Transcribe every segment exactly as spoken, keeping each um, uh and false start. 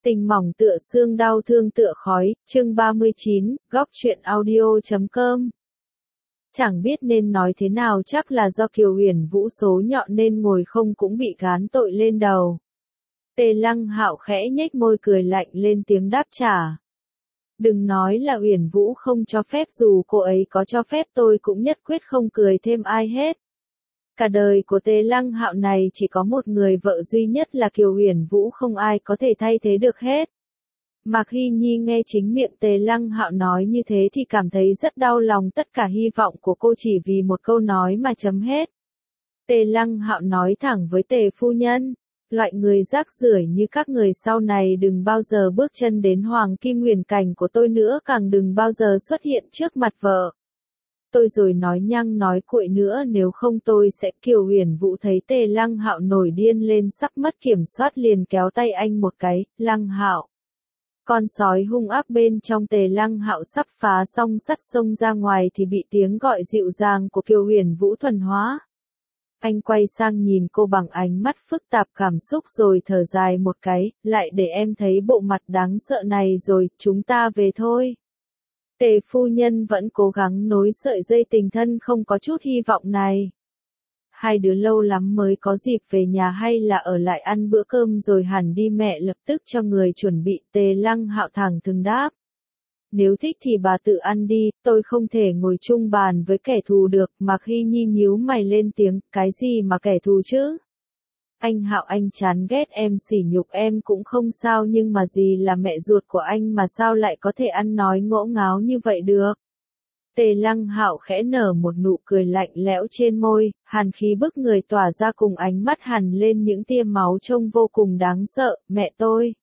Tình mỏng tựa xương đau thương tựa khói, chương ba mươi chín, góc truyện audio chấm com. Chẳng biết nên nói thế nào, chắc là do Kiều Huyền Vũ số nhọn nên ngồi không cũng bị gán tội lên đầu. Tề Lăng Hạo khẽ nhếch môi cười lạnh lên tiếng đáp trả. Đừng nói là Huyền Vũ không cho phép, dù cô ấy có cho phép tôi cũng nhất quyết không cười thêm ai hết. Cả đời của Tề Lăng Hạo này chỉ có một người vợ duy nhất là Kiều Huyền Vũ, không ai có thể thay thế được hết. Mạc Hy Nhi nghe chính miệng Tề Lăng Hạo nói như thế thì cảm thấy rất đau lòng, tất cả hy vọng của cô chỉ vì một câu nói mà chấm hết. Tề Lăng Hạo nói thẳng với Tề phu nhân, loại người rác rưởi như các người sau này đừng bao giờ bước chân đến Hoàng Kim Huyền Cảnh của tôi nữa, càng đừng bao giờ xuất hiện trước mặt vợ tôi rồi nói nhăng nói cuội nữa, nếu không tôi sẽ. Kiều Huyền Vũ thấy Tề Lăng Hạo nổi điên lên sắp mất kiểm soát liền kéo tay anh một cái. Lăng Hạo. Con sói hung ác bên trong Tề Lăng Hạo sắp phá song sắt xông ra ngoài thì bị tiếng gọi dịu dàng của Kiều Huyền Vũ thuần hóa. Anh quay sang nhìn cô bằng ánh mắt phức tạp cảm xúc rồi thở dài một cái, lại để em thấy bộ mặt đáng sợ này rồi, chúng ta về thôi. Tề phu nhân vẫn cố gắng nối sợi dây tình thân không có chút hy vọng này. Hai đứa lâu lắm mới có dịp về nhà, hay là ở lại ăn bữa cơm rồi hẳn đi, mẹ lập tức cho người chuẩn bị. Tề Lăng Hạo thẳng thừng đáp. Nếu thích thì bà tự ăn đi, tôi không thể ngồi chung bàn với kẻ thù được. Mạc Hy Nhi nhíu mày lên tiếng, cái gì mà kẻ thù chứ? Anh Hạo, anh chán ghét em, sỉ nhục em cũng không sao, nhưng mà gì là mẹ ruột của anh mà sao lại có thể ăn nói ngỗ ngáo như vậy được? Tề Lăng Hạo khẽ nở một nụ cười lạnh lẽo trên môi, hàn khí bức người tỏa ra cùng ánh mắt hằn lên những tia máu trông vô cùng đáng sợ. Mẹ tôi.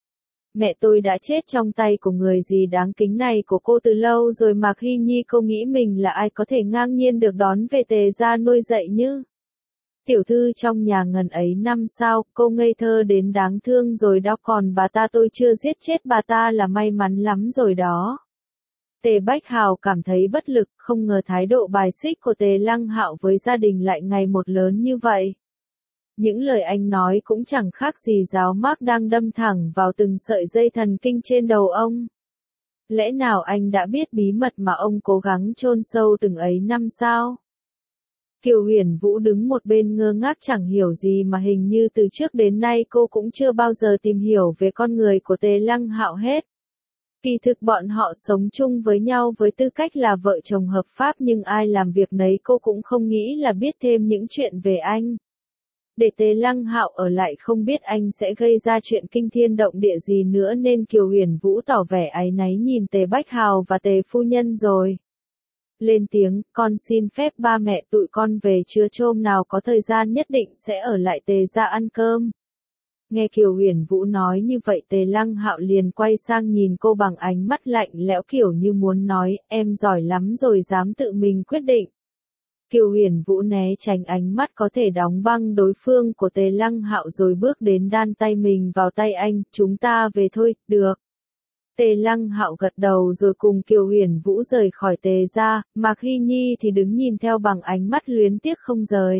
Mẹ tôi đã chết trong tay của người gì đáng kính này của cô từ lâu rồi. Mạc Hy Nhi, cô nghĩ mình là ai có thể ngang nhiên được đón về Tề gia nuôi dạy như tiểu thư trong nhà ngần ấy năm sao? Cô ngây thơ đến đáng thương rồi đó, còn bà ta tôi chưa giết chết bà ta là may mắn lắm rồi đó. Tề Bách Hào cảm thấy bất lực, không ngờ thái độ bài xích của Tề Lăng Hạo với gia đình lại ngày một lớn như vậy. Những lời anh nói cũng chẳng khác gì giáo mác đang đâm thẳng vào từng sợi dây thần kinh trên đầu ông. Lẽ nào anh đã biết bí mật mà ông cố gắng chôn sâu từng ấy năm sao? Kiều Huyền Vũ đứng một bên ngơ ngác chẳng hiểu gì, mà hình như từ trước đến nay cô cũng chưa bao giờ tìm hiểu về con người của Tề Lăng Hạo hết. Kỳ thực bọn họ sống chung với nhau với tư cách là vợ chồng hợp pháp, nhưng ai làm việc nấy cô cũng không nghĩ là biết thêm những chuyện về anh. Để Tề Lăng Hạo ở lại không biết anh sẽ gây ra chuyện kinh thiên động địa gì nữa, nên Kiều Huyền Vũ tỏ vẻ áy náy nhìn Tề Bách Hào và Tề phu nhân rồi lên tiếng, con xin phép ba mẹ tụi con về trưa, hôm nào có thời gian nhất định sẽ ở lại Tề gia ăn cơm. Nghe Kiều Huyền Vũ nói như vậy, Tề Lăng Hạo liền quay sang nhìn cô bằng ánh mắt lạnh lẽo, kiểu như muốn nói, em giỏi lắm rồi, dám tự mình quyết định. Kiều Huyền Vũ né tránh ánh mắt có thể đóng băng đối phương của Tề Lăng Hạo rồi bước đến đan tay mình vào tay anh, chúng ta về thôi. Được. Tề Lăng Hạo gật đầu rồi cùng Kiều Huyền Vũ rời khỏi Tề gia. Mạc Hy Nhi thì đứng nhìn theo bằng ánh mắt luyến tiếc không rời.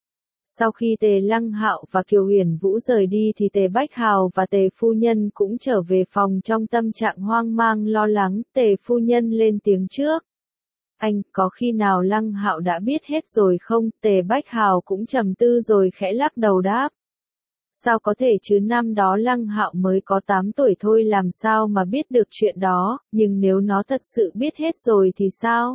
Sau khi Tề Lăng Hạo và Kiều Huyền Vũ rời đi thì Tề Bách Hào và Tề phu nhân cũng trở về phòng trong tâm trạng hoang mang lo lắng. Tề phu nhân lên tiếng trước. Anh, có khi nào Lăng Hạo đã biết hết rồi không? Tề Bách Hào cũng trầm tư rồi khẽ lắc đầu đáp. Sao có thể chứ, năm đó Lăng Hạo mới có tám tuổi thôi, làm sao mà biết được chuyện đó, nhưng nếu nó thật sự biết hết rồi thì sao?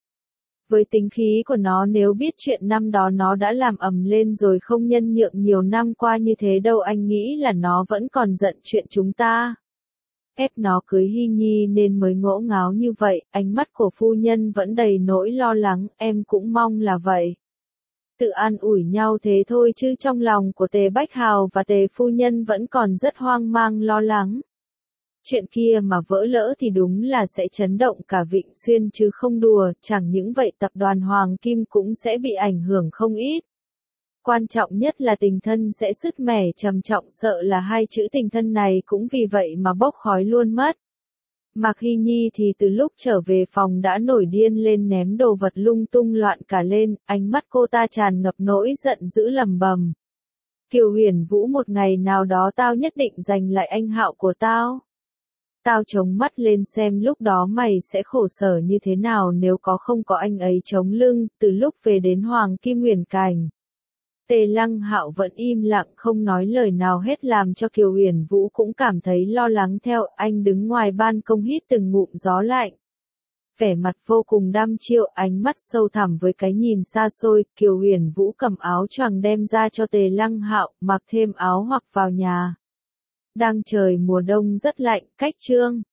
Với tính khí của nó, nếu biết chuyện năm đó nó đã làm ầm lên rồi không nhân nhượng nhiều năm qua như thế đâu, anh nghĩ là nó vẫn còn giận chuyện chúng ta ép nó cưới Hy Nhi nên mới ngỗ ngáo như vậy. Ánh mắt của phu nhân vẫn đầy nỗi lo lắng, em cũng mong là vậy. Tự an ủi nhau thế thôi chứ trong lòng của Tề Bách Hào và Tề phu nhân vẫn còn rất hoang mang lo lắng. Chuyện kia mà vỡ lỡ thì đúng là sẽ chấn động cả Vịnh Xuyên chứ không đùa, chẳng những vậy tập đoàn Hoàng Kim cũng sẽ bị ảnh hưởng không ít. Quan trọng nhất là tình thân sẽ sứt mẻ trầm trọng, sợ là hai chữ tình thân này cũng vì vậy mà bốc khói luôn mất. Mạc Hy Nhi thì từ lúc trở về phòng đã nổi điên lên, ném đồ vật lung tung loạn cả lên, ánh mắt cô ta tràn ngập nỗi giận dữ lầm bầm. Kiều Huyền Vũ, một ngày nào đó tao nhất định giành lại anh Hạo của tao. Tao chống mắt lên xem lúc đó mày sẽ khổ sở như thế nào nếu có không có anh ấy chống lưng, từ lúc về đến Hoàng Kim Huyền Cảnh. Tề Lăng Hạo vẫn im lặng không nói lời nào hết, làm cho Kiều Huyền Vũ cũng cảm thấy lo lắng theo. Anh đứng ngoài ban công hít từng ngụm gió lạnh. Vẻ mặt vô cùng đăm chiêu, ánh mắt sâu thẳm với cái nhìn xa xôi. Kiều Huyền Vũ cầm áo choàng đem ra cho Tề Lăng Hạo, mặc thêm áo hoặc vào nhà. Đang trời mùa đông rất lạnh, cách chương